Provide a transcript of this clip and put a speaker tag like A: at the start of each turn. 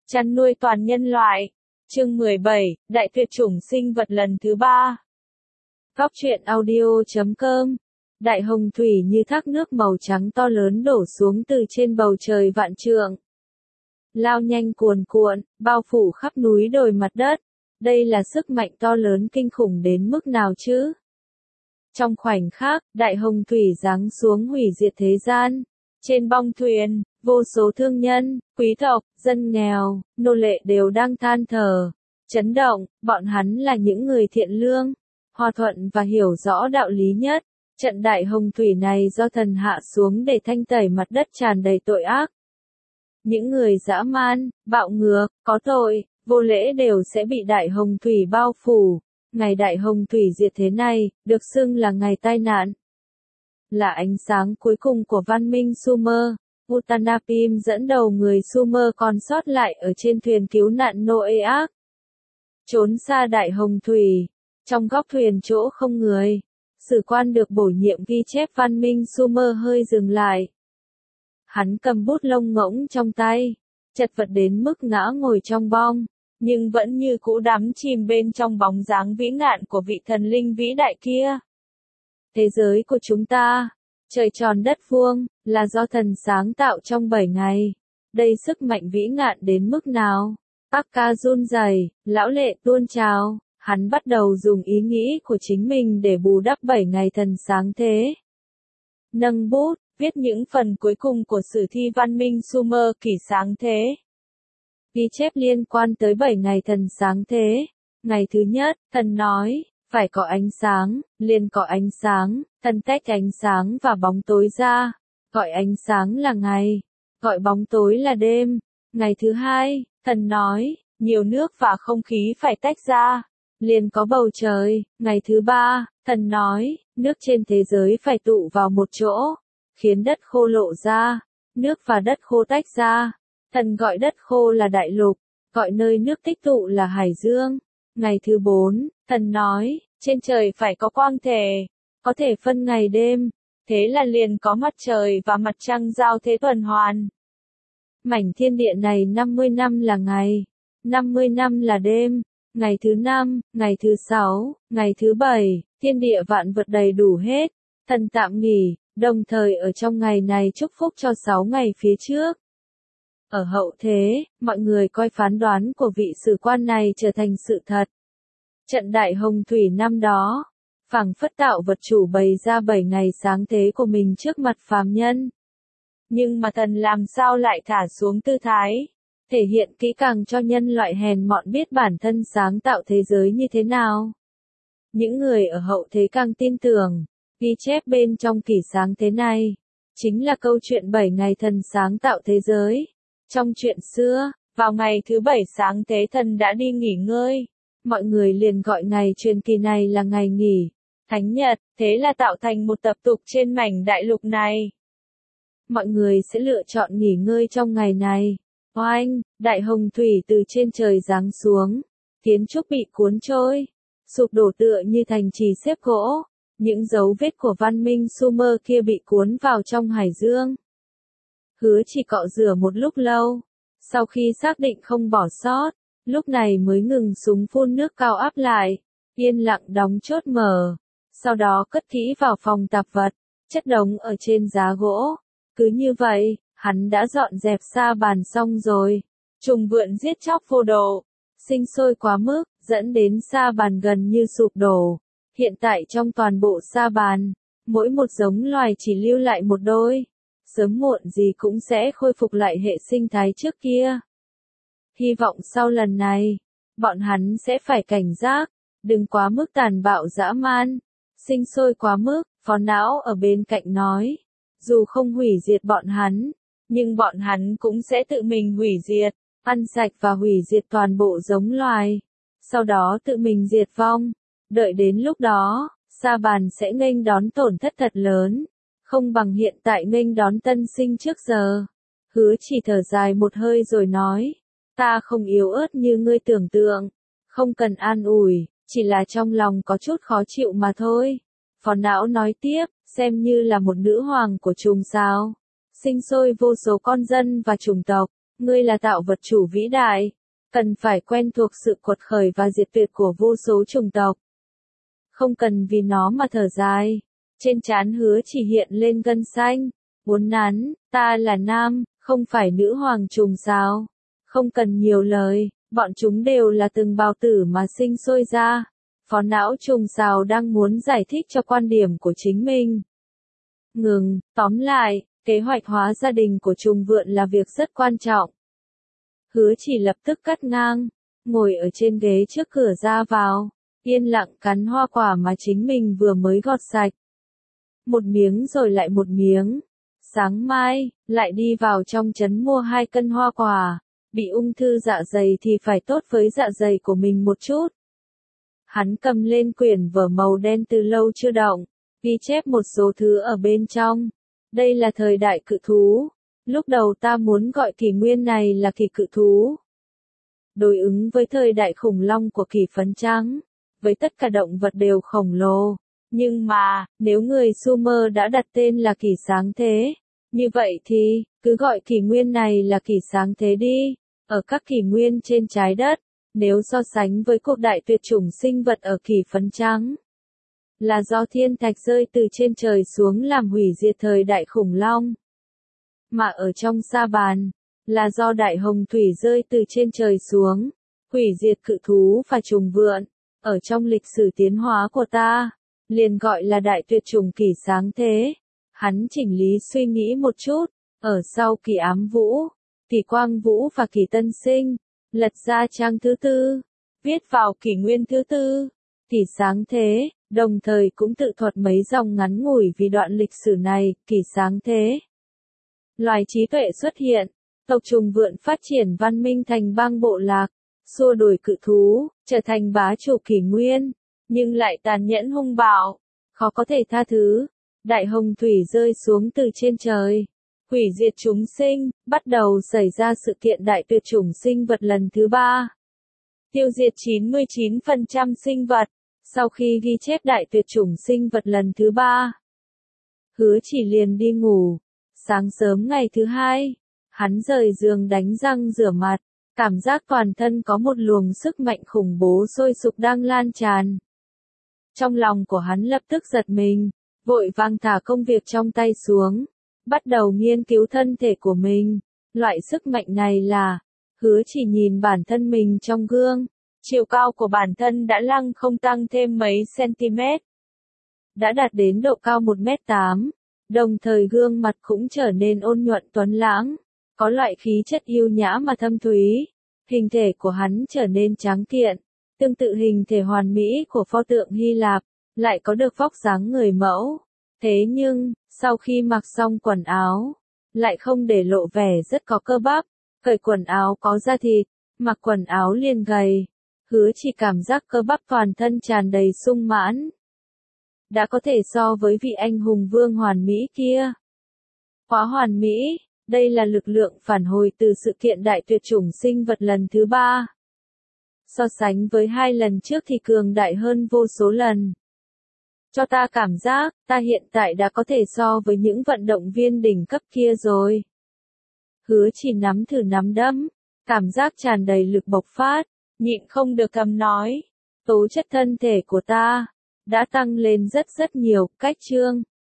A: Chăn nuôi toàn nhân loại. Chương 17, Đại tuyệt chủng sinh vật lần thứ 3. Góc truyện audio.com. Đại hồng thủy như thác nước màu trắng to lớn đổ xuống từ trên bầu trời vạn trượng. Lao nhanh cuồn cuộn, bao phủ khắp núi đồi mặt đất. Đây là sức mạnh to lớn kinh khủng đến mức nào chứ? Trong khoảnh khắc, đại hồng thủy giáng xuống hủy diệt thế gian. Trên bong thuyền, vô số thương nhân, quý tộc, dân nghèo, nô lệ đều đang than thở, chấn động, bọn hắn là những người thiện lương, hòa thuận và hiểu rõ đạo lý nhất. Trận đại hồng thủy này do thần hạ xuống để thanh tẩy mặt đất tràn đầy tội ác. Những người dã man, bạo ngược, có tội, vô lễ đều sẽ bị đại hồng thủy bao phủ. Ngày đại hồng thủy diệt thế này, được xưng là ngày tai nạn. Là ánh sáng cuối cùng của văn minh Sumer, Utnapim dẫn đầu người Sumer còn sót lại ở trên thuyền cứu nạn Noeak. Trốn xa đại hồng thủy, trong góc thuyền chỗ không người, sử quan được bổ nhiệm ghi chép văn minh Sumer hơi dừng lại. Hắn cầm bút lông ngỗng trong tay, chật vật đến mức ngã ngồi trong bong, nhưng vẫn như cũ đắm chìm bên trong bóng dáng vĩ ngạn của vị thần linh vĩ đại kia. Thế giới của chúng ta, trời tròn đất vuông, là do thần sáng tạo trong 7 ngày. Đây sức mạnh vĩ ngạn đến mức nào? Akka run rẩy, lão lệ tuôn trào, hắn bắt đầu dùng ý nghĩ của chính mình để bù đắp 7 ngày thần sáng thế. Nâng bút, viết những phần cuối cùng của sử thi văn minh Sumer kỷ sáng thế. Ghi chép liên quan tới 7 ngày thần sáng thế. Ngày thứ nhất, thần nói, phải có ánh sáng, liền có ánh sáng, thần tách ánh sáng và bóng tối ra, gọi ánh sáng là ngày, gọi bóng tối là đêm. Ngày thứ hai, thần nói, nhiều nước và không khí phải tách ra, liền có bầu trời. Ngày thứ ba, thần nói, nước trên thế giới phải tụ vào một chỗ, khiến đất khô lộ ra, nước và đất khô tách ra. Thần gọi đất khô là đại lục, gọi nơi nước tích tụ là hải dương. Ngày thứ 4, thần nói, trên trời phải có quang thể, có thể phân ngày đêm, thế là liền có mặt trời và mặt trăng giao thế tuần hoàn. Mảnh thiên địa này 50 năm là ngày, 50 năm là đêm. Ngày thứ 5, ngày thứ 6, ngày thứ 7, thiên địa vạn vật đầy đủ hết. Thần tạm nghỉ, đồng thời ở trong ngày này chúc phúc cho 6 ngày phía trước. Ở hậu thế, mọi người coi phán đoán của vị sử quan này trở thành sự thật. Trận đại hồng thủy năm đó, phảng phất tạo vật chủ bày ra 7 ngày sáng thế của mình trước mặt phàm nhân. Nhưng mà thần làm sao lại thả xuống tư thái, thể hiện kỹ càng cho nhân loại hèn mọn biết bản thân sáng tạo thế giới như thế nào. Những người ở hậu thế càng tin tưởng, ghi chép bên trong kỷ sáng thế này, chính là câu chuyện 7 ngày thần sáng tạo thế giới. Trong chuyện xưa, vào ngày thứ 7 sáng thế thần đã đi nghỉ ngơi. Mọi người liền gọi ngày truyền kỳ này là ngày nghỉ, thánh nhật, thế là tạo thành một tập tục trên mảnh đại lục này. Mọi người sẽ lựa chọn nghỉ ngơi trong ngày này. Oanh, đại hồng thủy từ trên trời giáng xuống, kiến trúc bị cuốn trôi, sụp đổ tựa như thành trì xếp gỗ, những dấu vết của văn minh Sumer kia bị cuốn vào trong hải dương. Hứa chỉ cọ rửa một lúc lâu, sau khi xác định không bỏ sót, lúc này mới ngừng súng phun nước cao áp lại, yên lặng đóng chốt mở, sau đó cất kỹ vào phòng tạp vật, chất đống ở trên giá gỗ. Cứ như vậy, hắn đã dọn dẹp sa bàn xong rồi. Trùng vượn giết chóc vô độ, sinh sôi quá mức, dẫn đến sa bàn gần như sụp đổ. Hiện tại trong toàn bộ sa bàn, mỗi một giống loài chỉ lưu lại một đôi. Sớm muộn gì cũng sẽ khôi phục lại hệ sinh thái trước kia. Hy vọng sau lần này, bọn hắn sẽ phải cảnh giác, đừng quá mức tàn bạo dã man, sinh sôi quá mức. Phó não ở bên cạnh nói, dù không hủy diệt bọn hắn, nhưng bọn hắn cũng sẽ tự mình hủy diệt, ăn sạch và hủy diệt toàn bộ giống loài, sau đó tự mình diệt vong. Đợi đến lúc đó, sa bàn sẽ nghênh đón tổn thất thật lớn, không bằng hiện tại nghênh đón tân sinh trước giờ. Hứa chỉ thở dài một hơi rồi nói, ta không yếu ớt như ngươi tưởng tượng, không cần an ủi, chỉ là trong lòng có chút khó chịu mà thôi. Phó não nói tiếp, xem như là một nữ hoàng của trùng sao, sinh sôi vô số con dân và chủng tộc, Ngươi là tạo vật chủ vĩ đại, cần phải quen thuộc sự quật khởi và diệt tuyệt của vô số chủng tộc. Không cần vì nó mà thở dài. Trên trán Hứa Chỉ hiện lên gân xanh. Uốn nắn, ta là nam, không phải nữ hoàng trùng sao? Không cần nhiều lời, bọn chúng đều là từng bào tử mà sinh sôi ra. Phó não trùng sao đang muốn giải thích cho quan điểm của chính mình. Ngừng, tóm lại, kế hoạch hóa gia đình của trùng vượn là việc rất quan trọng. Hứa Chỉ lập tức cắt ngang, ngồi ở trên ghế trước cửa ra vào, yên lặng cắn hoa quả mà chính mình vừa mới gọt sạch. Một miếng rồi lại một miếng. Sáng mai, lại đi vào trong trấn mua 2 cân hoa quả. Bị ung thư dạ dày thì phải tốt với dạ dày của mình một chút. Hắn cầm lên quyển vở màu đen từ lâu chưa động, ghi chép một số thứ ở bên trong. Đây là thời đại cự thú. Lúc đầu ta muốn gọi kỷ nguyên này là kỳ cự thú. Đối ứng với thời đại khủng long của kỷ phấn trắng. Với tất cả động vật đều khổng lồ. Nhưng mà, nếu người Sumer đã đặt tên là kỷ sáng thế, như vậy thì, cứ gọi kỷ nguyên này là kỷ sáng thế đi. Ở các kỷ nguyên trên trái đất, nếu so sánh với cuộc đại tuyệt chủng sinh vật ở kỷ phấn trắng, là do thiên thạch rơi từ trên trời xuống làm hủy diệt thời đại khủng long. Mà ở trong sa bàn, là do đại hồng thủy rơi từ trên trời xuống, hủy diệt cự thú và trùng vượn. Ở trong lịch sử tiến hóa của ta, liền gọi là đại tuyệt chủng kỷ sáng thế. Hắn chỉnh lý suy nghĩ một chút, ở sau kỷ ám vũ, kỷ quang vũ và kỷ tân sinh, lật ra trang thứ 4, viết vào kỷ nguyên thứ 4, kỷ sáng thế, đồng thời cũng tự thuật mấy dòng ngắn ngủi vì đoạn lịch sử này, kỷ sáng thế. Loài trí tuệ xuất hiện, tộc trùng vượn phát triển văn minh thành bang bộ lạc, xua đuổi cự thú, trở thành bá chủ kỷ nguyên, nhưng lại tàn nhẫn hung bạo, khó có thể tha thứ. Đại hồng thủy rơi xuống từ trên trời, hủy diệt chúng sinh, bắt đầu xảy ra sự kiện đại tuyệt chủng sinh vật lần thứ 3. Tiêu diệt 99% sinh vật, sau khi ghi chép đại tuyệt chủng sinh vật lần thứ 3. Hứa Chỉ liền đi ngủ. Sáng sớm ngày thứ 2, hắn rời giường đánh răng rửa mặt, cảm giác toàn thân có một luồng sức mạnh khủng bố sôi sục đang lan tràn. Trong lòng của hắn lập tức giật mình, vội vàng thả công việc trong tay xuống, bắt đầu nghiên cứu thân thể của mình. Loại sức mạnh này là, Hứa Chỉ nhìn bản thân mình trong gương, chiều cao của bản thân đã lăng không tăng thêm mấy cm. Đã đạt đến độ cao 1m8, đồng thời gương mặt cũng trở nên ôn nhuận tuấn lãng, có loại khí chất yêu nhã mà thâm thúy. Hình thể của hắn trở nên tráng kiện, tương tự hình thể hoàn mỹ của pho tượng Hy Lạp, lại có được vóc dáng người mẫu. Thế nhưng, sau khi mặc xong quần áo, lại không để lộ vẻ rất có cơ bắp, cởi quần áo có da thịt, mặc quần áo liền gầy. Hứa Chỉ cảm giác cơ bắp toàn thân tràn đầy sung mãn. Đã có thể so với vị anh hùng vương hoàn mỹ kia. Quá hoàn mỹ, đây là lực lượng phản hồi từ sự kiện đại tuyệt chủng sinh vật lần thứ 3. So sánh với 2 lần trước thì cường đại hơn vô số lần. Cho ta cảm giác, ta hiện tại đã có thể so với những vận động viên đỉnh cấp kia rồi. Hứa Chỉ nắm thử nắm đấm, cảm giác tràn đầy lực bộc phát, nhịn không được cầm nói. Tố chất thân thể của ta đã tăng lên rất nhiều. Cách chương